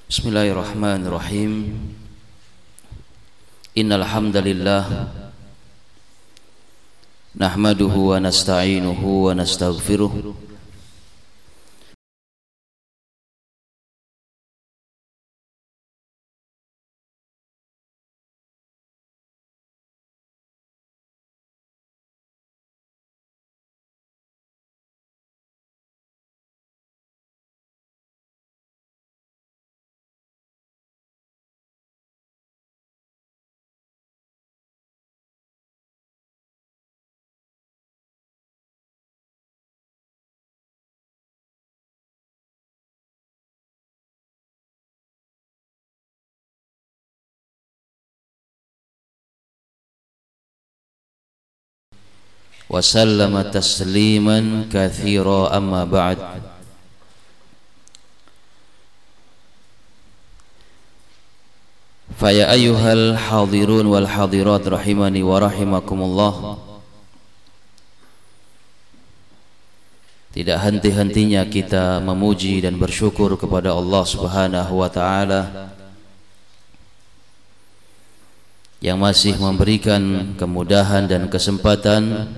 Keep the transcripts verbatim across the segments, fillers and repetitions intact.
Bismillahirrahmanirrahim. Innal hamdalillah nahmaduhu wa nasta'inuhu wa nastaghfiruh wa sallama tasliman katsira, amma ba'd. Fa ya ayyuhal hadirun wal hadirat rahimani wa rahimakumullah. Tidak henti-hentinya kita memuji dan bersyukur kepada Allah Subhanahu wa taala yang masih memberikan kemudahan dan kesempatan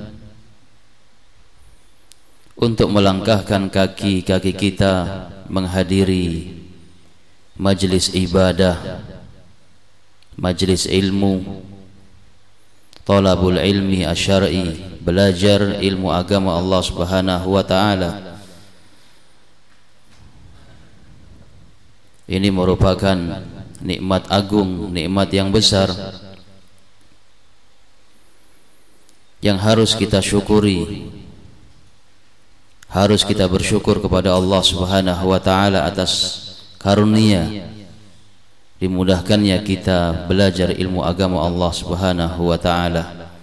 untuk melangkahkan kaki-kaki kita menghadiri majlis ibadah, majlis ilmu, talabul ilmi asyar'i, belajar ilmu agama Allah Subhanahu wa taala. Ini merupakan nikmat agung, nikmat yang besar yang harus kita syukuri. Harus kita bersyukur kepada Allah Subhanahu wa taala atas karunia dimudahkannya kita belajar ilmu agama Allah Subhanahu wa taala.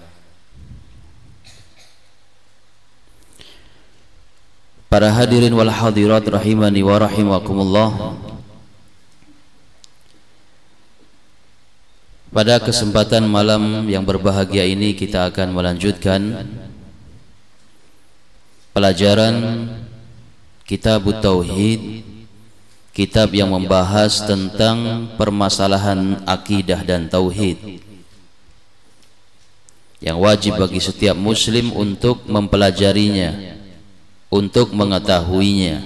Para hadirin wal hadirat rahimani wa rahimakumullah. Pada kesempatan malam yang berbahagia ini kita akan melanjutkan pelajaran Kitab Tauhid, kitab yang membahas tentang permasalahan akidah dan tauhid yang wajib bagi setiap muslim untuk mempelajarinya, untuk mengetahuinya.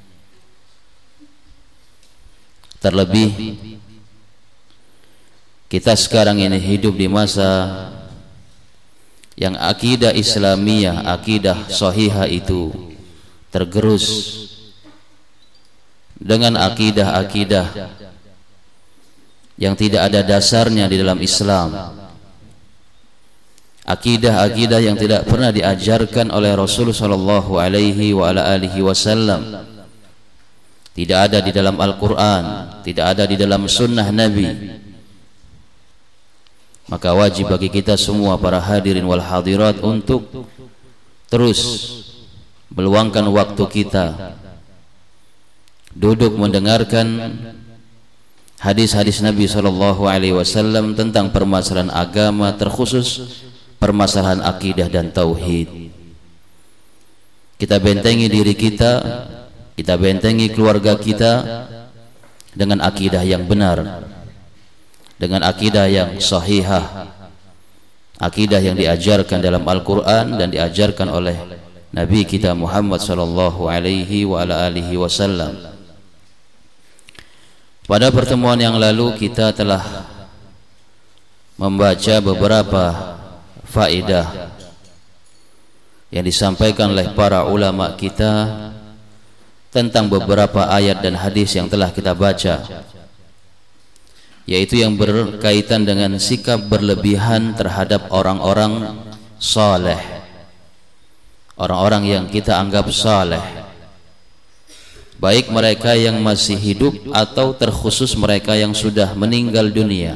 Terlebih kita sekarang ini hidup di masa yang akidah Islamiyah, akidah sahihah itu tergerus dengan akidah-akidah yang tidak ada dasarnya di dalam Islam, akidah-akidah yang tidak pernah diajarkan oleh Rasul sallallahu alaihi wa ala alihi wasallam, tidak ada di dalam Al-Quran, tidak ada di dalam sunnah Nabi. Maka wajib bagi kita semua para hadirin wal hadirat untuk terus meluangkan waktu kita duduk mendengarkan hadis-hadis Nabi sallallahu alaihi wasallam tentang permasalahan agama, terkhusus permasalahan akidah dan tauhid. Kita bentengi diri kita, kita bentengi keluarga kita dengan akidah yang benar, dengan akidah yang sahihah, akidah yang diajarkan dalam Al-Quran dan diajarkan oleh Nabi kita Muhammad sallallahu alaihi wa ala alihi wasallam. Pada pertemuan yang lalu kita telah membaca beberapa faedah yang disampaikan oleh para ulama kita tentang beberapa ayat dan hadis yang telah kita baca, yaitu yang berkaitan dengan sikap berlebihan terhadap orang-orang saleh, orang-orang yang kita anggap saleh, baik mereka yang masih hidup atau terkhusus mereka yang sudah meninggal dunia.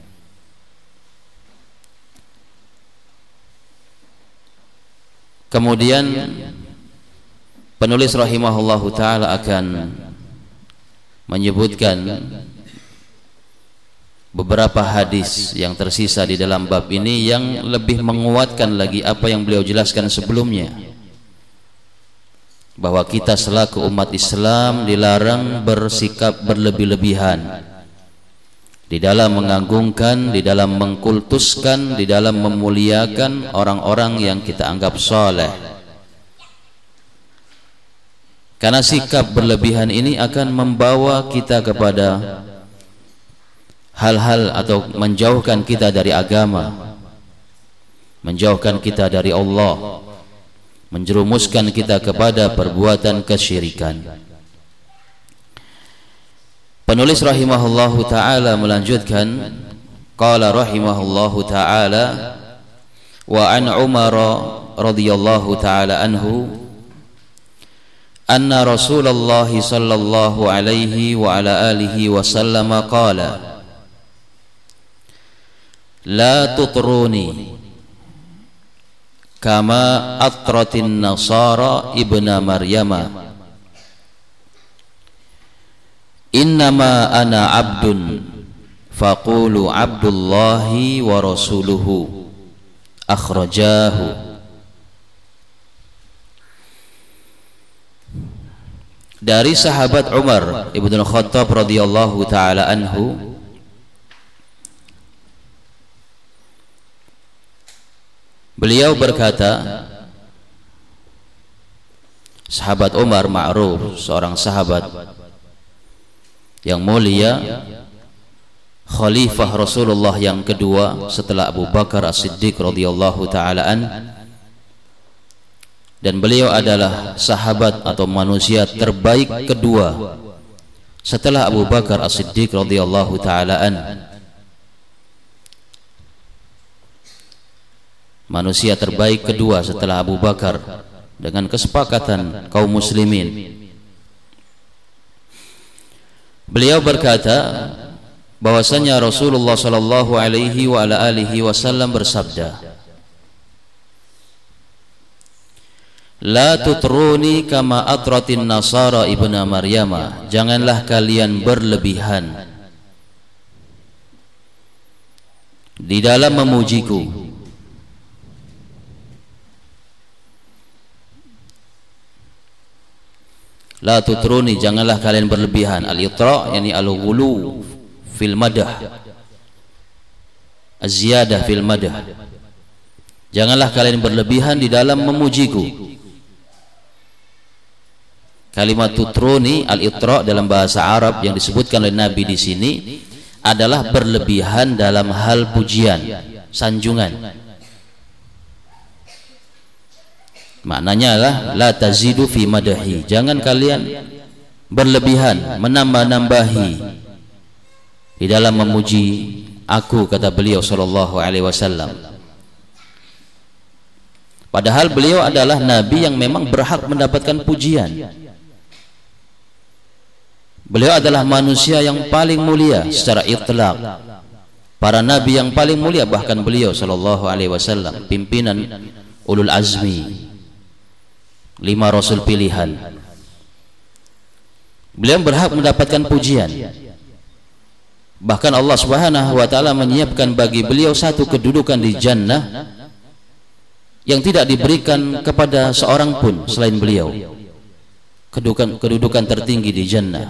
Kemudian penulis rahimahullahu ta'ala akan menyebutkan beberapa hadis yang tersisa di dalam bab ini yang lebih menguatkan lagi apa yang beliau jelaskan sebelumnya. bahwa kita selaku umat Islam dilarang bersikap berlebih-lebihan di dalam mengagungkan, di dalam mengkultuskan, di dalam memuliakan orang-orang yang kita anggap soleh. Karena sikap berlebihan ini akan membawa kita kepada hal-hal atau menjauhkan kita dari agama, menjauhkan kita dari Allah, menjerumuskan kita kepada perbuatan kesyirikan. Penulis rahimahullahu ta'ala melanjutkan, qala rahimahullahu ta'ala, wa an Umar radhiyallahu ta'ala anhu anna Rasulullah sallallahu alaihi wa ala alihi wa sallam qala la tutruni kama atratin nasara ibna maryama innama ana abdun faqulu abdullahi wa rasuluhu akhrajahu. Dari sahabat Umar ibnu Khattab radhiyallahu taala anhu, beliau berkata, sahabat Umar ma'ruf, seorang sahabat yang mulia, khalifah Rasulullah yang kedua setelah Abu Bakar As-Siddiq radhiyallahu taala an, dan beliau adalah sahabat atau manusia terbaik kedua setelah Abu Bakar As-Siddiq radhiyallahu taala an. Manusia terbaik kedua setelah Abu Bakar dengan kesepakatan kaum muslimin. Beliau berkata bahwasanya Rasulullah sallallahu alaihi wa ala alihi wasallam bersabda, la tutruni kama atratin nasara ibna maryama, janganlah kalian berlebihan di dalam memujiku. La tutruni, janganlah kalian berlebihan. Al-itra yakni al-ghulu fil madah, az-ziyadah fil madah. Janganlah kalian berlebihan di dalam memujiku. Kalimat tutruni al-itra dalam bahasa Arab yang disebutkan oleh Nabi di sini adalah berlebihan dalam hal pujian, sanjungan. Maknanya adalah la tazidu fi madahi, jangan kalian berlebihan, menambah-nambahi di dalam memuji aku, kata beliau sallallahu alaihi wasallam. Padahal beliau adalah nabi yang memang berhak mendapatkan pujian. Beliau adalah manusia yang paling mulia secara itlaq. Para nabi yang paling mulia bahkan beliau sallallahu alaihi wasallam, pimpinan ulul azmi, lima rasul pilihan. Beliau berhak mendapatkan pujian. Bahkan Allah Subhanahu wa taala menyiapkan bagi beliau satu kedudukan di jannah yang tidak diberikan kepada seorang pun selain beliau. Kedudukan kedudukan tertinggi di jannah.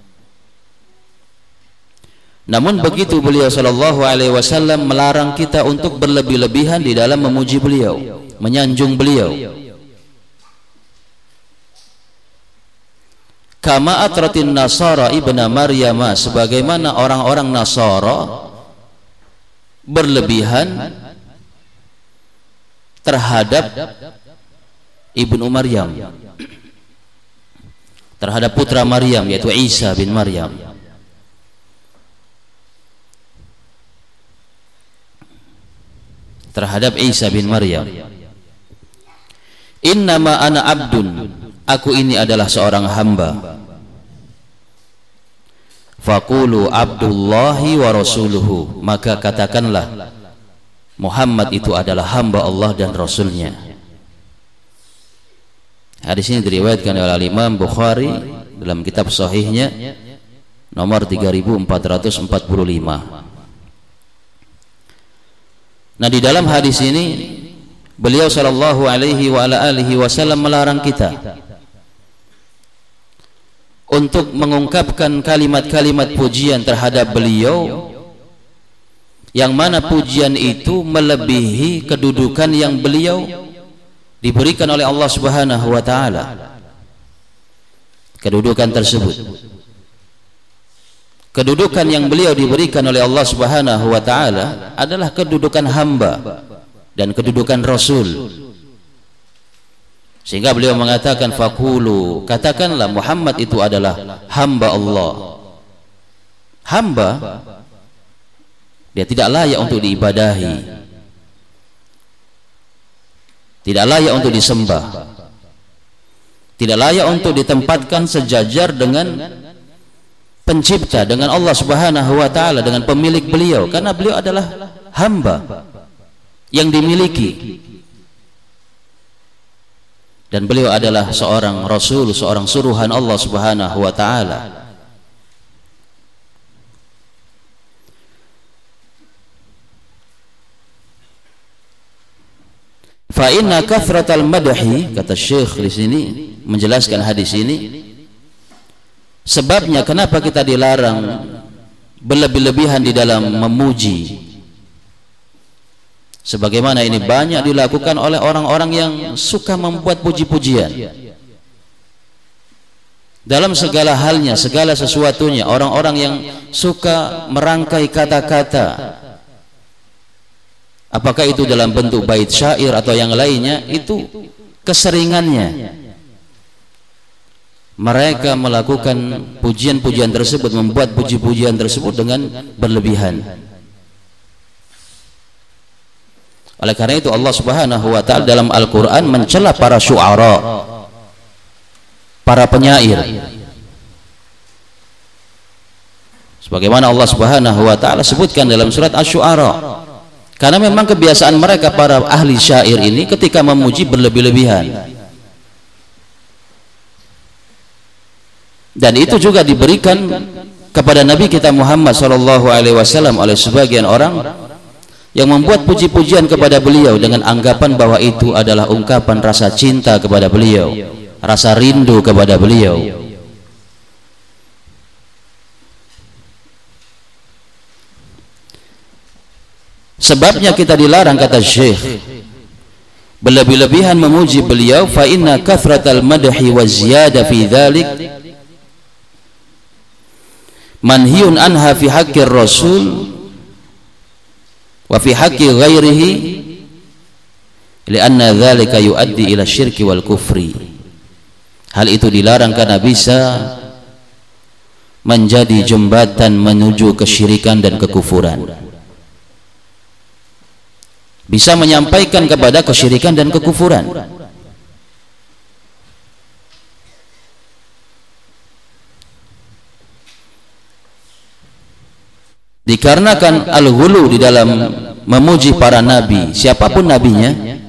Namun begitu beliau sallallahu alaihi wasallam melarang kita untuk berlebih-lebihan di dalam memuji beliau, menyanjung beliau. Kama atratin nasara ibna maryama, sebagaimana orang-orang Nasara berlebihan terhadap ibnu Maryam, terhadap putra Maryam yaitu Isa bin Maryam. Terhadap Isa bin Maryam. Innama ana abdun, aku ini adalah seorang hamba. Faqulu abdullahi wa rasuluhu, maka katakanlah Muhammad itu adalah hamba Allah dan Rasulnya. Hadis ini diriwayatkan oleh Imam Bukhari dalam kitab sahihnya nomor tiga ribu empat ratus empat puluh lima. Nah, di dalam hadis ini beliau sallallahu alaihi wa ala alihi wasallam melarang kita untuk mengungkapkan kalimat-kalimat pujian terhadap beliau, yang mana pujian itu melebihi kedudukan yang beliau diberikan oleh Allah Subhanahu wa taala. Kedudukan tersebut, kedudukan yang beliau diberikan oleh Allah Subhanahu wa taala adalah kedudukan hamba dan kedudukan rasul. Sehingga beliau mengatakan, faqulu, katakanlah Muhammad itu adalah hamba Allah. Hamba, dia tidak layak untuk diibadahi, tidak layak untuk disembah, tidak layak untuk ditempatkan sejajar dengan pencipta, dengan Allah Subhanahu wa taala, dengan pemilik beliau, karena beliau adalah hamba yang dimiliki. Dan beliau adalah seorang rasul, seorang suruhan Allah Subhanahu wa taala. Fa inna kathratal madhi, kata Syekh di sini menjelaskan hadis ini, sebabnya kenapa kita dilarang berlebih-lebihan di dalam memuji, sebagaimana ini banyak dilakukan oleh orang-orang yang suka membuat puji-pujian dalam segala halnya, segala sesuatunya. Orang-orang yang suka merangkai kata-kata, apakah itu dalam bentuk bait syair atau yang lainnya, itu keseringannya mereka melakukan pujian-pujian tersebut, membuat puji-pujian tersebut dengan berlebihan. Oleh karena itu Allah Subhanahu wa taala dalam Al-Qur'an mencela para syu'ara, para penyair. Sebagaimana Allah Subhanahu wa taala sebutkan dalam surat Asy-Syu'ara. Karena memang kebiasaan mereka para ahli syair ini ketika memuji berlebih-lebihan. Dan itu juga diberikan kepada Nabi kita Muhammad sallallahu alaihi wasallam oleh sebagian orang yang membuat puji-pujian kepada beliau dengan anggapan bahwa itu adalah ungkapan rasa cinta kepada beliau, rasa rindu kepada beliau. Sebabnya kita dilarang, kata Syekh, berlebih-lebihan memuji beliau. Fa inna kathratal madhi wa ziyada fi dzalik manhiyun anha fi haqqir rasul wa fi haqqi ghairihi lianna dzalika yuaddi ila syirki wal kufri. Hal itu dilarang karena bisa menjadi jembatan menuju kesyirikan dan kekufuran, bisa menyampaikan kepada kesyirikan dan kekufuran. Dikarenakan al-ghulu di dalam memuji para nabi, siapapun nabinya,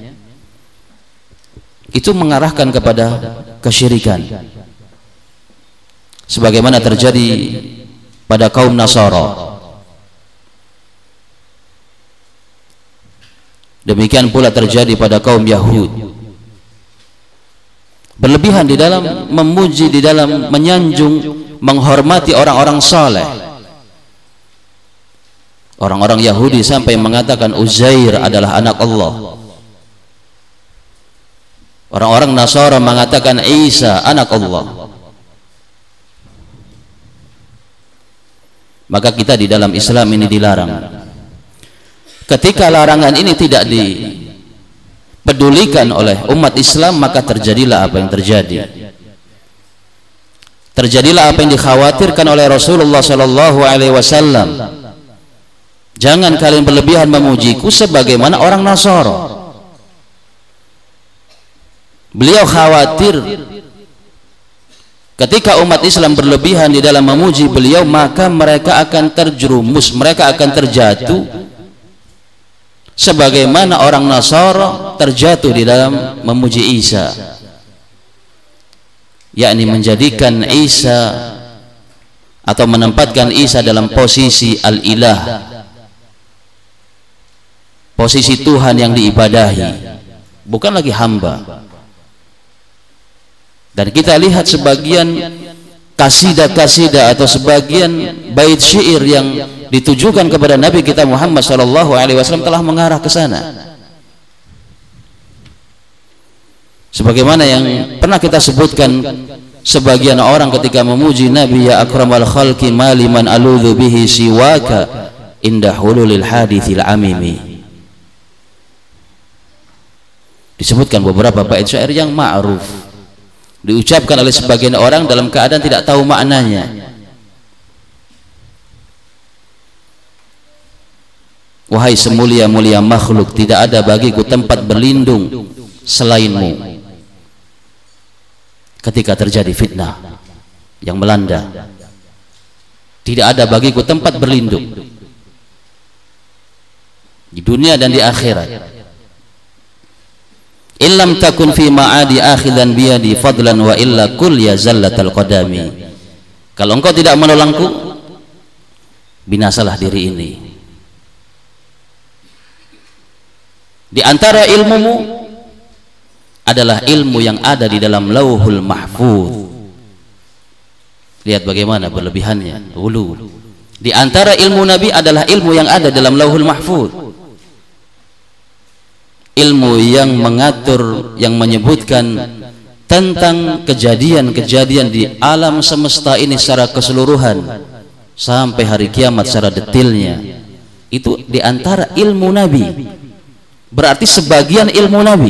itu mengarahkan kepada kesyirikan, sebagaimana terjadi pada kaum Nasara. Demikian pula terjadi pada kaum Yahud. Berlebihan di dalam memuji, di dalam menyanjung, menghormati orang-orang saleh. Orang-orang Yahudi sampai mengatakan Uzair adalah anak Allah. Orang-orang Nasara mengatakan Isa anak Allah. Maka kita di dalam Islam ini dilarang. Ketika larangan ini tidak dipedulikan oleh umat Islam, maka terjadilah apa yang terjadi. Terjadilah apa yang dikhawatirkan oleh Rasulullah sallallahu alaihi wasallam. Jangan kalian berlebihan memujiku sebagaimana orang Nasara. Beliau khawatir ketika umat Islam berlebihan di dalam memuji beliau, maka mereka akan terjerumus, mereka akan terjatuh sebagaimana orang Nasara terjatuh di dalam memuji Isa, yakni menjadikan Isa atau menempatkan Isa dalam posisi al-ilah, posisi Tuhan yang diibadahi, bukan lagi hamba. Dan kita lihat sebagian kasidah-kasidah atau sebagian bait syair yang ditujukan kepada Nabi kita Muhammad sallallahu alaihi wasallam telah mengarah ke sana. Sebagaimana yang pernah kita sebutkan, sebagian orang ketika memuji Nabi, ya akramal khalqi maliman aludhu bihi siwaka indah hululil hadithil amimi. Disebutkan beberapa bait syair yang ma'ruf, diucapkan oleh sebagian orang dalam keadaan tidak tahu maknanya. Wahai semulia-mulia makhluk, tidak ada bagiku tempat berlindung selainmu ketika terjadi fitnah yang melanda. Tidak ada bagiku tempat berlindung di dunia dan di akhirat. Illam takun fi ma'adi akhidan biyadi fadlan wa illa kul ya zallatal qadami. Kalau engkau tidak menolongku, binasalah diri ini. Di antara ilmumu adalah ilmu yang ada di dalam lauhul mahfuz. Lihat bagaimana berlebihannya. Ulu. Di antara ilmu Nabi adalah ilmu yang ada dalam lauhul mahfuz. Ilmu yang mengatur, yang menyebutkan tentang kejadian-kejadian di alam semesta ini secara keseluruhan sampai hari kiamat secara detailnya. Itu di antara ilmu Nabi. Berarti sebagian ilmu Nabi.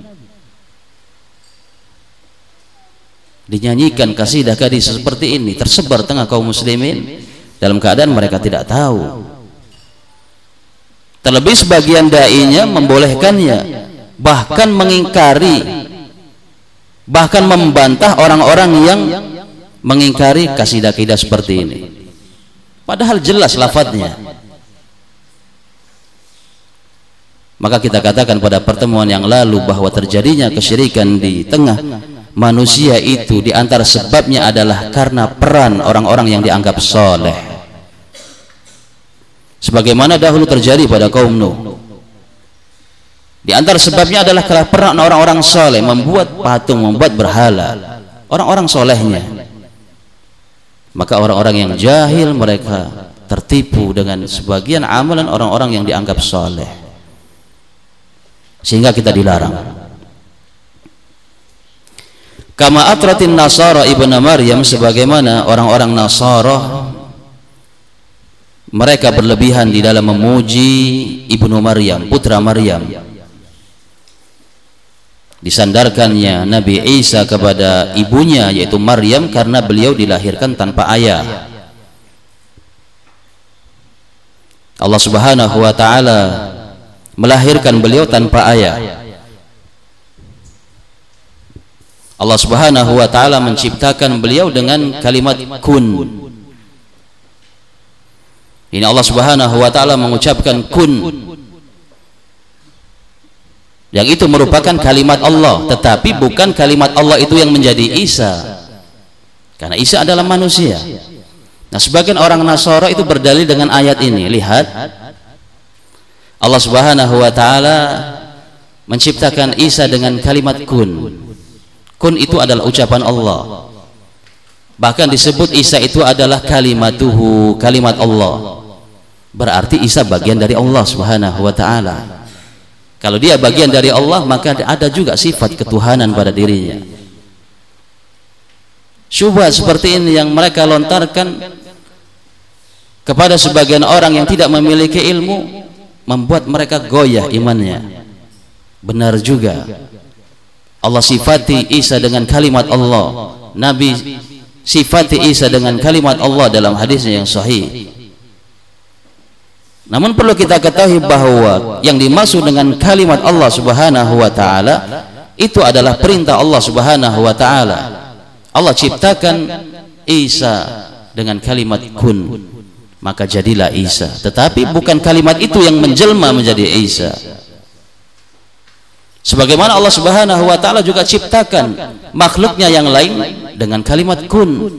Dinyanyikan kasidah-kasidah seperti ini tersebar tengah kaum muslimin dalam keadaan mereka tidak tahu. Terlebih sebagian dai-nya membolehkannya, bahkan mengingkari, bahkan membantah orang-orang yang mengingkari kasidah-kasidah seperti ini. Padahal jelas lafadznya. Maka kita katakan pada pertemuan yang lalu bahwa terjadinya kesyirikan di tengah manusia itu di antara sebabnya adalah karena peran orang-orang yang dianggap soleh, sebagaimana dahulu terjadi pada kaum Nuh. Di antara sebabnya adalah karena peran orang-orang soleh membuat patung, membuat berhala, orang-orang solehnya. Maka orang-orang yang jahil mereka tertipu dengan sebagian amalan orang-orang yang dianggap soleh, sehingga kita dilarang. Kama atratin Nasara ibnu Maryam, sebagaimana orang-orang Nasara mereka berlebihan di dalam memuji ibnu Maryam, putra Maryam. Disandarkannya Nabi Isa kepada ibunya yaitu Maryam karena beliau dilahirkan tanpa ayah. Allah Subhanahu wa taala melahirkan beliau tanpa ayah. Allah Subhanahu wa taala menciptakan beliau dengan kalimat kun. Ini Allah Subhanahu wa taala mengucapkan kun, yang itu merupakan kalimat Allah, tetapi bukan kalimat Allah itu yang menjadi Isa, karena Isa adalah manusia. Nah, sebagian orang Nasara itu berdalil dengan ayat ini. Lihat, Allah Subhanahu wa taala menciptakan Isa dengan kalimat kun. Kun itu adalah ucapan Allah. Bahkan disebut Isa itu adalah kalimatuhu, kalimat Allah. Berarti Isa bagian dari Allah Subhanahu wa taala. Kalau dia bagian dari Allah, maka ada juga sifat ketuhanan pada dirinya. Syubhat seperti ini yang mereka lontarkan kepada sebagian orang yang tidak memiliki ilmu, membuat mereka goyah imannya. Benar juga, Allah sifati Isa dengan kalimat Allah, Nabi sifati Isa dengan kalimat Allah dalam hadisnya yang sahih. Namun perlu kita ketahui bahwa yang dimaksud dengan kalimat Allah Subhanahu wa taala itu adalah perintah Allah Subhanahu wa taala. Allah ciptakan Isa dengan kalimat kun, maka jadilah Isa. Tetapi bukan kalimat itu yang menjelma menjadi Isa. Sebagaimana Allah Subhanahu wa taala juga ciptakan makhluknya yang lain dengan kalimat kun.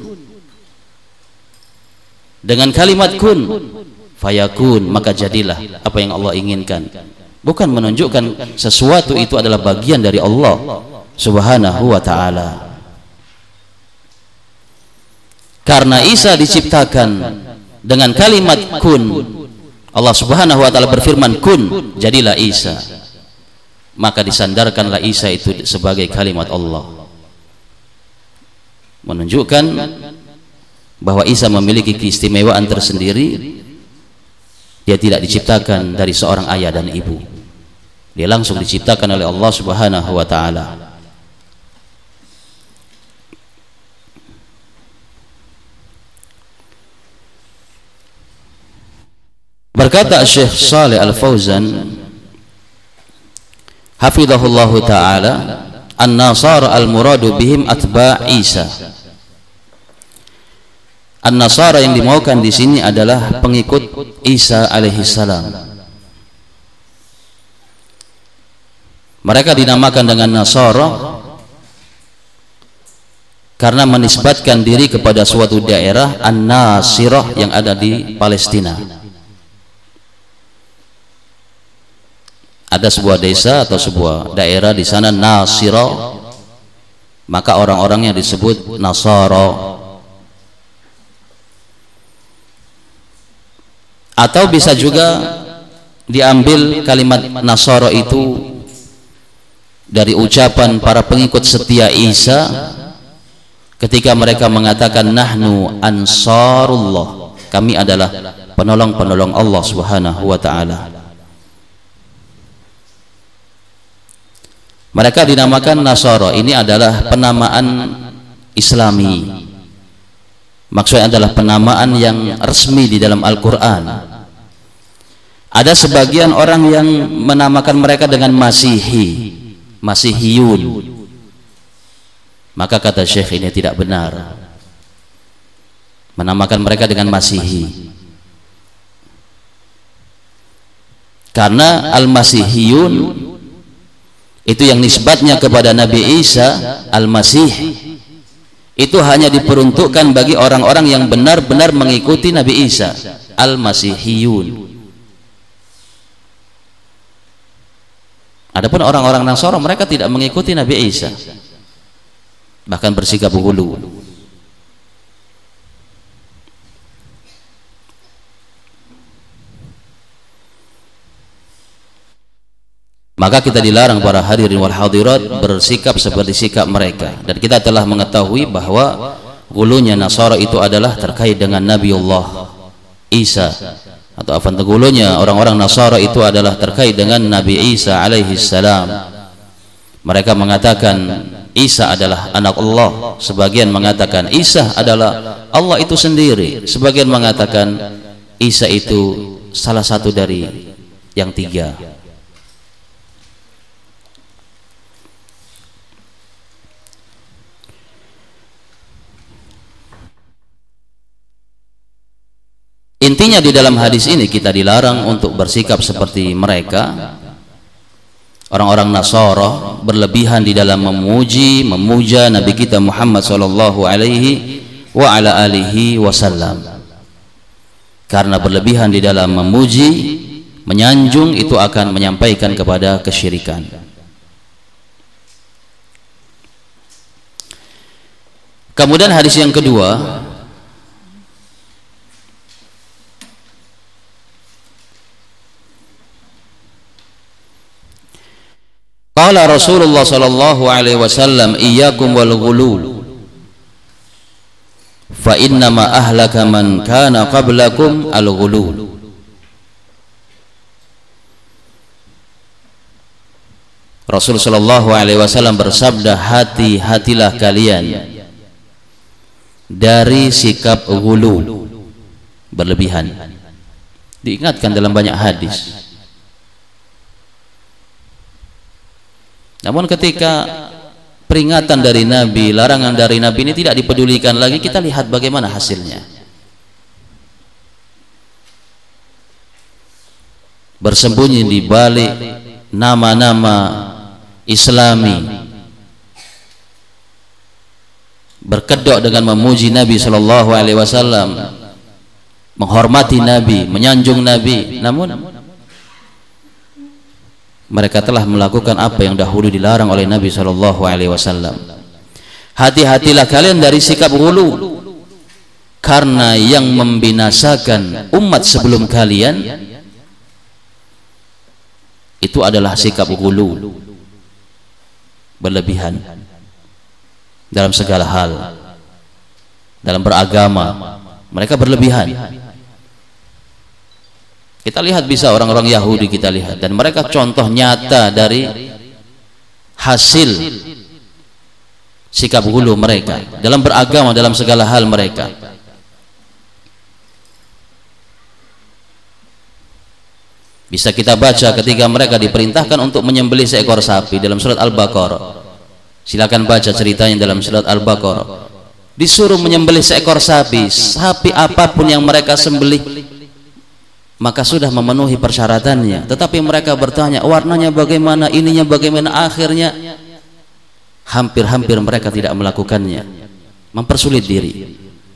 Dengan kalimat kun fayakun, maka jadilah apa yang Allah inginkan. Bukan menunjukkan sesuatu itu adalah bagian dari Allah Subhanahu wa taala. Karena Isa diciptakan dengan kalimat kun, Allah Subhanahu wa taala berfirman kun, jadilah Isa, maka disandarkanlah Isa itu sebagai kalimat Allah, menunjukkan bahwa Isa memiliki keistimewaan tersendiri. Dia tidak diciptakan dari seorang ayah dan ibu, dia langsung diciptakan oleh Allah Subhanahu wa taala. Berkata Syekh Shalih Al-Fauzan hafizahullahu taala, an-nasara al-muradu bihim atba' Isa. An-nasara yang dimaukan di sini adalah pengikut Isa alaihi salam. Mereka dinamakan dengan Nasara karena menisbatkan diri kepada suatu daerah An-Nasirah yang ada di Palestina. Ada sebuah desa atau sebuah daerah di sana Nasirah, maka orang-orangnya disebut Nasara. Atau bisa juga diambil kalimat Nasara itu dari ucapan para pengikut setia Isa ketika mereka mengatakan nahnu ansarullah, kami adalah penolong-penolong Allah Subhanahu wa taala. Mereka dinamakan Nasara, ini adalah penamaan Islami, maksudnya adalah penamaan yang resmi di dalam Al-Quran. Ada sebagian orang yang menamakan mereka dengan Masihi, Masihiyun, maka kata Syekh ini tidak benar menamakan mereka dengan Masihi, karena Al-Masihiyun itu yang nisbatnya kepada Nabi Isa Al-Masih, itu hanya diperuntukkan bagi orang-orang yang benar-benar mengikuti Nabi Isa, Al-Masihiyun. Adapun orang-orang Nasara, mereka tidak mengikuti Nabi Isa, bahkan bersikap ghulu. Maka kita dilarang para hadirin wal hadirat bersikap seperti sikap mereka, dan kita telah mengetahui bahwa ghulunya Nasara itu adalah terkait dengan Nabiullah Isa, atau afan tegulunya orang-orang Nasara itu adalah terkait dengan Nabi Isa alaihi salam. Mereka mengatakan Isa adalah anak Allah, sebagian mengatakan Isa adalah Allah itu sendiri, sebagian mengatakan Isa itu salah satu dari yang tiga. Intinya di dalam hadis ini kita dilarang untuk bersikap seperti mereka, orang-orang Nasara, berlebihan di dalam memuji, memuja Nabi kita Muhammad sallallahu alaihi wa ala alihi wasallam. Karena berlebihan di dalam memuji, menyanjung, itu akan menyampaikan kepada kesyirikan. Kemudian hadis yang kedua, qala Rasulullah sallallahu alaihi wasallam iyyakum wal ghulul fa innama ahlaka man kana qablakum al ghulul. Rasul sallallahu alaihi wasallam bersabda, hati-hatilah kalian dari sikap ghulu, berlebihan. Diingatkan dalam banyak hadis. Namun ketika peringatan dari Nabi, larangan dari Nabi ini tidak dipedulikan lagi, kita lihat bagaimana hasilnya. Bersembunyi di balik nama-nama Islami, berkedok dengan memuji Nabi sallallahu alaihi wasallam, menghormati Nabi, menyanjung Nabi, namun mereka telah melakukan apa yang dahulu dilarang oleh Nabi sallallahu alaihi wasallam. Hati-hatilah kalian dari sikap ghulu. karena yang membinasakan umat sebelum kalian itu adalah sikap ghulu, berlebihan dalam segala hal. Dalam beragama mereka berlebihan. Kita lihat bisa orang-orang Yahudi, kita lihat, dan mereka contoh nyata dari hasil sikap ghulu mereka dalam beragama, dalam segala hal mereka. Bisa kita baca ketika mereka diperintahkan untuk menyembelih seekor sapi dalam surat Al-Baqarah. Silakan baca ceritanya dalam surat Al-Baqarah. Disuruh menyembelih seekor sapi, sapi apapun yang mereka sembelih maka sudah memenuhi persyaratannya, tetapi mereka bertanya warnanya bagaimana, ininya bagaimana, akhirnya hampir-hampir mereka tidak melakukannya, mempersulit diri.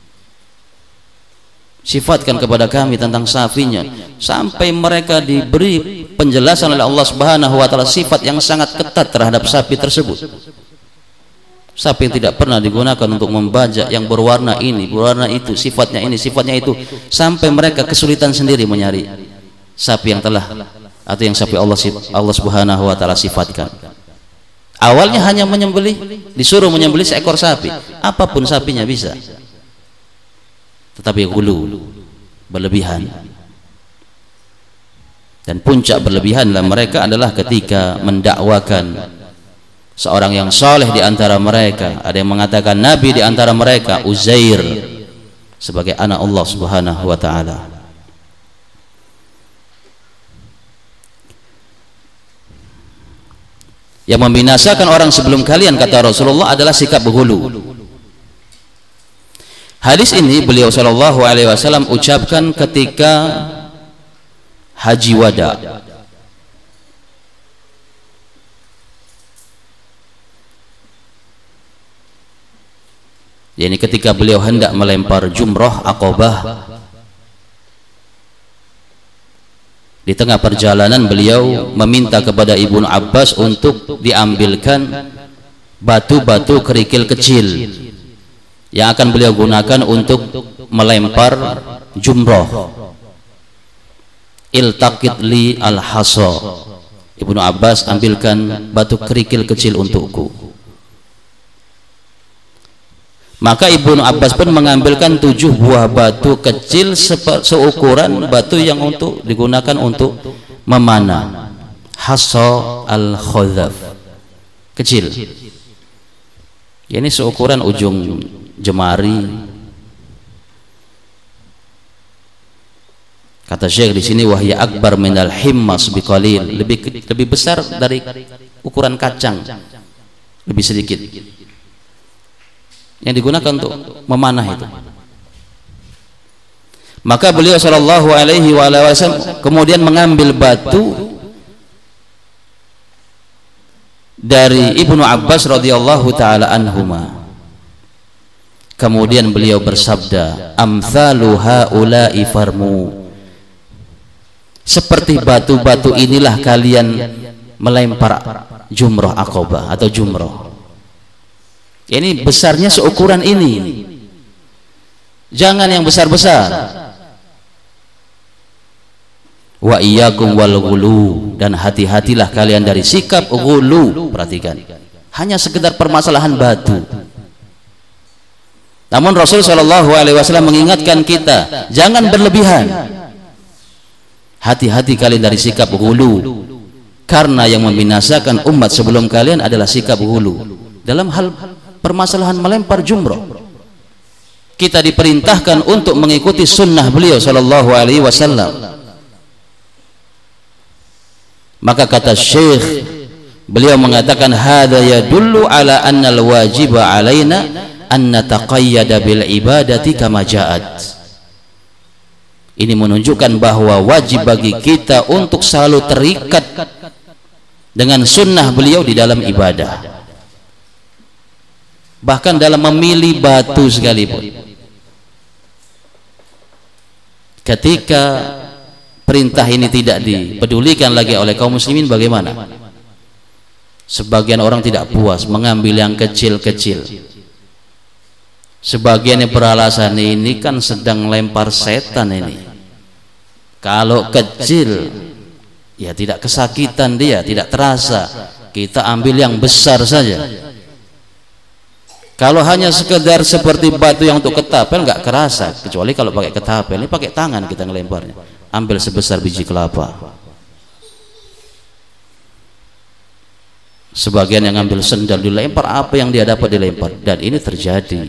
Sifatkan kepada kami tentang sapinya, sampai mereka diberi penjelasan oleh Allah Subhanahu wa taala sifat yang sangat ketat terhadap sapi tersebut. Sapi yang tidak pernah digunakan untuk membajak, yang berwarna ini, berwarna itu, sifatnya ini, sifatnya itu, sampai mereka kesulitan sendiri mencari sapi yang telah atau yang sapi Allah Allah Subhanahu wa taala sifatkan. Awalnya hanya menyembelih, disuruh menyembelih seekor sapi, apapun sapinya bisa. Tetapi ghulu, berlebihan. Dan puncak berlebihanlah mereka adalah ketika mendakwakan seorang yang soleh di antara mereka. Ada yang mengatakan nabi di antara mereka, Uzair, sebagai anak Allah Subhanahu wa taala. Yang membinasakan orang sebelum kalian, kata Rasulullah, adalah sikap ghulu. Hadis ini beliau sallallahu alaihi wasallam ucapkan ketika haji wada. Yani ketika beliau hendak melempar jumrah Aqabah, di tengah perjalanan beliau meminta kepada Ibnu Abbas untuk diambilkan batu-batu kerikil kecil yang akan beliau gunakan untuk melempar jumrah. Iltaqit li al-hasa, Ibnu Abbas, ambilkan batu kerikil kecil untukku. Maka Ibnu Abbas pun mengambilkan tujuh buah batu kecil seukuran batu yang untuk digunakan untuk memanah, hasa al-khadhaf, kecil. Ini seukuran ujung jemari. Kata Syekh di sini, wahya akbar minal himmas biqalil, lebih lebih besar dari ukuran kacang, lebih sedikit, yang digunakan untuk memanah itu. Maka beliau sallallahu alaihi wasallam kemudian mengambil batu dari Ibnu Abbas radhiyallahu taala anhuma. Kemudian beliau bersabda, amsalu haula'i farmu, seperti batu-batu inilah kalian melempar jumrah Aqabah atau jumrah. Ini besarnya seukuran ini, jangan yang besar-besar. Wa iyyakum wal ghulu, dan hati-hatilah kalian dari sikap ghulu. Perhatikan, hanya sekedar permasalahan batu. Namun Rasul sallallahu alaihi wasallam mengingatkan kita, jangan berlebihan. Hati-hati kalian dari sikap ghulu, karena yang membinasakan umat sebelum kalian adalah sikap ghulu dalam hal permasalahan melempar jumrah. Kita diperintahkan untuk mengikuti sunnah beliau sallallahu alaihi wasallam. Maka kata Syekh, beliau mengatakan hadza yadullu ala anna al-wajiba alaina an nataqayyada bil ibadati kama ja'at. Ini menunjukkan bahwa wajib bagi kita untuk selalu terikat dengan sunnah beliau di dalam ibadah, bahkan dalam memilih batu sekalipun. Ketika perintah ini tidak dipedulikan lagi oleh kaum muslimin, bagaimana? Sebagian orang tidak puas mengambil yang kecil-kecil, Sebagian yang beralasan ini kan sedang lempar setan ini. Kalau kecil ya tidak kesakitan dia, tidak terasa. Kita ambil yang besar saja. Kalau hanya sekedar seperti batu yang untuk ketapel nggak kerasa, kecuali kalau pakai ketapel. Ini pakai tangan kita ngelemparnya. Ambil sebesar biji kelapa. Sebagian yang ambil sendal dilempar, apa yang dia dapat dilempar. Dan ini terjadi.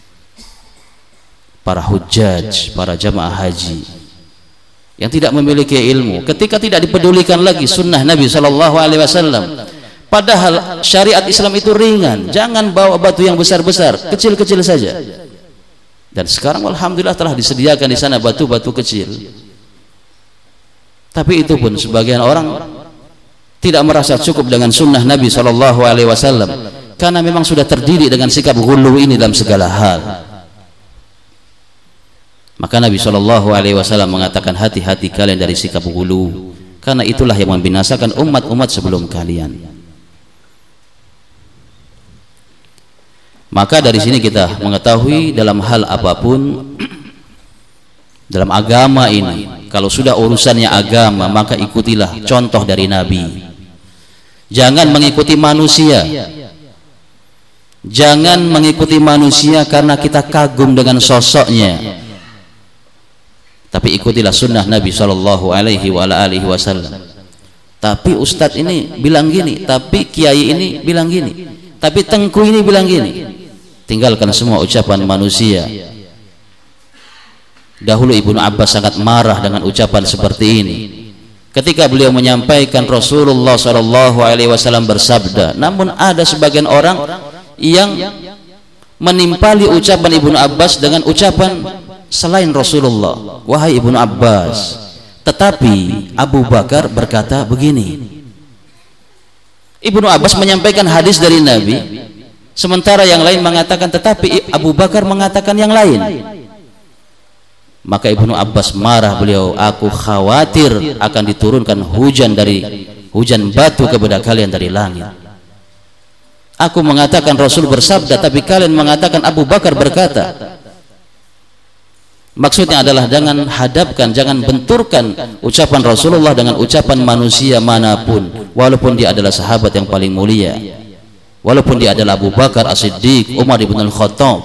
Para hujjaj, para jamaah haji yang tidak memiliki ilmu, ketika tidak dipedulikan lagi sunnah Nabi Shallallahu Alaihi Wasallam, padahal syariat Islam itu ringan, jangan bawa batu yang besar-besar, kecil-kecil saja. Dan sekarang alhamdulillah telah disediakan di sana batu-batu kecil. Tapi itu pun sebagian orang tidak merasa cukup dengan sunnah Nabi Shallallahu Alaihi Wasallam, karena memang sudah terdidik dengan sikap ghulu ini dalam segala hal. Maka Nabi Shallallahu Alaihi Wasallam mengatakan, hati-hati kalian dari sikap ghulu, karena itulah yang membinasakan umat-umat sebelum kalian. Maka dari sini kita mengetahui dalam hal apapun dalam agama ini, kalau sudah urusannya agama, maka ikutilah contoh dari Nabi. Jangan mengikuti manusia. Jangan mengikuti manusia karena kita kagum dengan sosoknya. Tapi ikutilah sunnah Nabi Shallallahu Alaihi Wasallam. Tapi ustadz ini bilang gini, tapi kiai ini bilang gini, tapi tengku ini bilang gini. Tinggalkan semua ucapan manusia. Dahulu Ibnu Abbas sangat marah dengan ucapan seperti ini. Ketika beliau menyampaikan Rasulullah Shallallahu Alaihi Wasallam bersabda, namun ada sebagian orang yang menimpali ucapan Ibnu Abbas dengan ucapan selain Rasulullah. Wahai Ibnu Abbas, tetapi Abu Bakar berkata begini. Ibnu Abbas menyampaikan hadis dari Nabi, sementara yang lain mengatakan tetapi Abu Bakar mengatakan yang lain. Maka Ibnu Abbas marah, beliau, aku khawatir akan diturunkan hujan dari hujan batu kepada kalian dari langit. Aku mengatakan Rasul bersabda, tapi kalian mengatakan Abu Bakar berkata. Maksudnya adalah jangan hadapkan, jangan benturkan ucapan Rasulullah dengan ucapan manusia manapun, walaupun dia adalah sahabat yang paling mulia, walaupun dia adalah Abu Bakar As-Siddiq, Umar ibn Al-Khattab.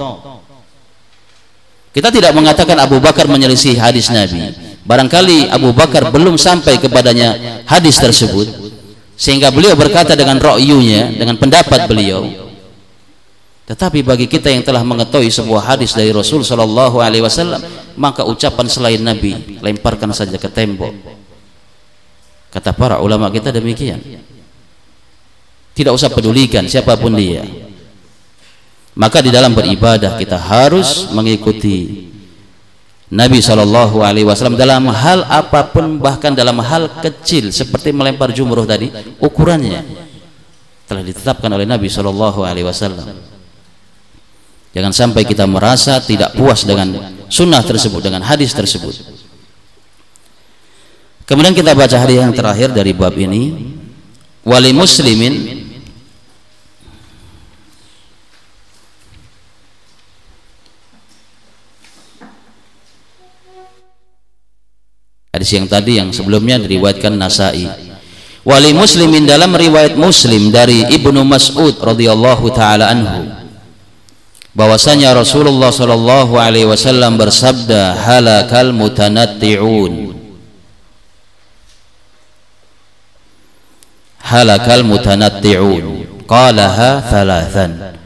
Kita tidak mengatakan Abu Bakar menyelisih hadis Nabi. Barangkali Abu Bakar belum sampai kepadanya hadis tersebut, sehingga beliau berkata dengan ra'yunya, dengan pendapat beliau. Tetapi bagi kita yang telah mengetahui sebuah hadis dari Rasul Shallallahu Alaihi Wasallam, maka ucapan selain Nabi lemparkan saja ke tembok. Kata para ulama kita demikian. Tidak usah pedulikan siapapun dia. Maka di dalam beribadah kita harus mengikuti Nabi Shallallahu Alaihi Wasallam dalam hal apapun, bahkan dalam hal kecil seperti melempar jumroh tadi, ukurannya telah ditetapkan oleh Nabi Shallallahu Alaihi Wasallam. Jangan sampai kita merasa tidak puas dengan sunnah tersebut, dengan hadis tersebut. Kemudian kita baca hadis yang terakhir dari bab ini. Wali muslimin hadis yang tadi yang sebelumnya diriwayatkan Nasai. Wali muslimin dalam riwayat Muslim dari Ibnu Mas'ud radhiyallahu taala anhu, bahwasanya Rasulullah Shallallahu Alaihi Wasallam bersabda, halakal mutanatti'un, halakal mutanatti'un, qalaha thalathan.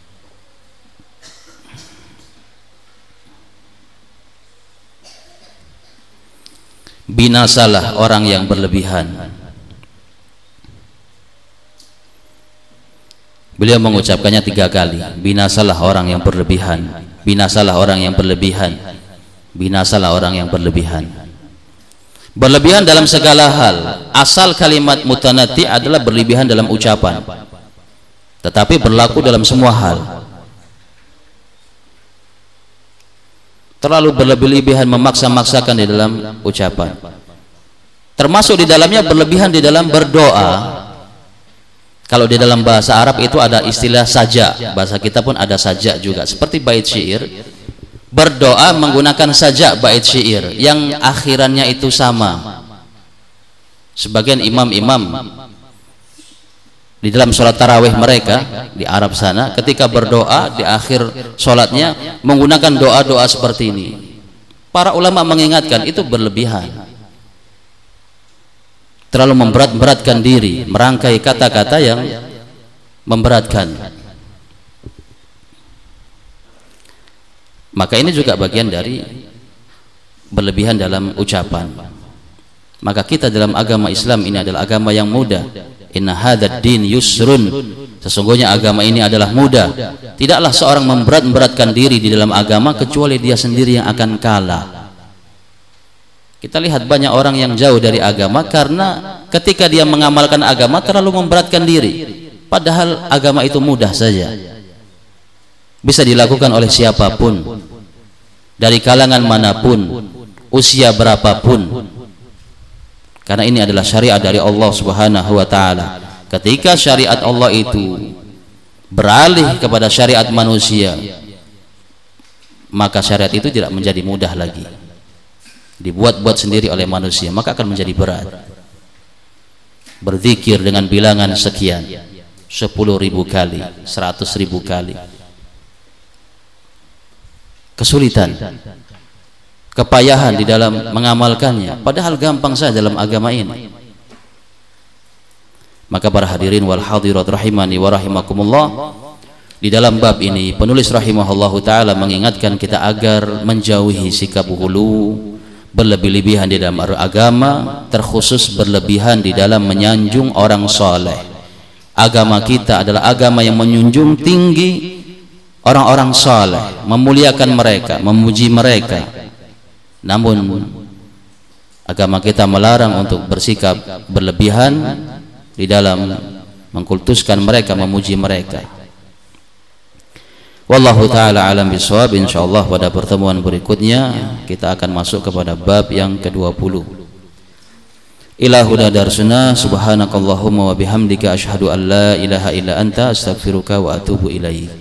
Binasalah orang yang berlebihan. Beliau mengucapkannya tiga kali. Binasalah orang yang berlebihan. Binasalah orang yang berlebihan. Binasalah orang yang berlebihan. Berlebihan dalam segala hal. Asal kalimat mutanati adalah berlebihan dalam ucapan, tetapi berlaku dalam semua hal. Terlalu berlebihan memaksa-maksakan di dalam ucapan, termasuk di dalamnya berlebihan di dalam berdoa. Kalau di dalam bahasa Arab itu ada istilah saja, bahasa kita pun ada saja juga, seperti bait syair. Berdoa menggunakan saja bait syair yang akhirannya itu sama. Sebagian imam-imam di dalam sholat tarawih mereka di Arab sana, ketika berdoa di akhir sholatnya menggunakan doa-doa seperti ini. Para ulama mengingatkan itu berlebihan, terlalu memberat-beratkan diri, merangkai kata-kata yang memberatkan. Maka ini juga bagian dari berlebihan dalam ucapan. Maka kita dalam agama Islam ini adalah agama yang mudah. Inna hadzal din yusrun, sesungguhnya agama ini adalah mudah. Tidaklah seorang memberat-beratkan diri di dalam agama kecuali dia sendiri yang akan kalah. Kita lihat banyak orang yang jauh dari agama karena ketika dia mengamalkan agama terlalu memberatkan diri, padahal agama itu mudah saja, bisa dilakukan oleh siapapun, dari kalangan manapun, usia berapapun, karena ini adalah syariat dari Allah Subhanahu wa ta'ala. Ketika syariat Allah itu beralih kepada syariat manusia, maka syariat itu tidak menjadi mudah lagi, dibuat-buat sendiri oleh manusia, maka akan menjadi berat. Berzikir dengan bilangan sekian, sepuluh ribu kali, seratus ribu kali, kesulitan, kepayahan di dalam mengamalkannya, padahal gampang saja dalam agama ini. Maka para hadirin wal hadirat rahimani wa rahimakumullah, di dalam bab ini penulis rahimahullahu taala mengingatkan kita agar menjauhi sikap hulu, berlebih-lebihan di dalam agama, terkhusus berlebihan di dalam menyanjung orang soleh. Agama kita adalah agama yang menjunjung tinggi orang-orang saleh, memuliakan mereka, memuji mereka. Namun agama kita melarang untuk bersikap berlebihan di dalam mengkultuskan mereka, memuji mereka. Wallahu taala alam bisawab. Insyaallah pada pertemuan berikutnya kita akan masuk kepada bab yang kedua puluh. Ila huda darsuna, subhanakallahumma wa bihamdika asyhadu an la ilaha illa anta astaghfiruka wa atubu ilaik.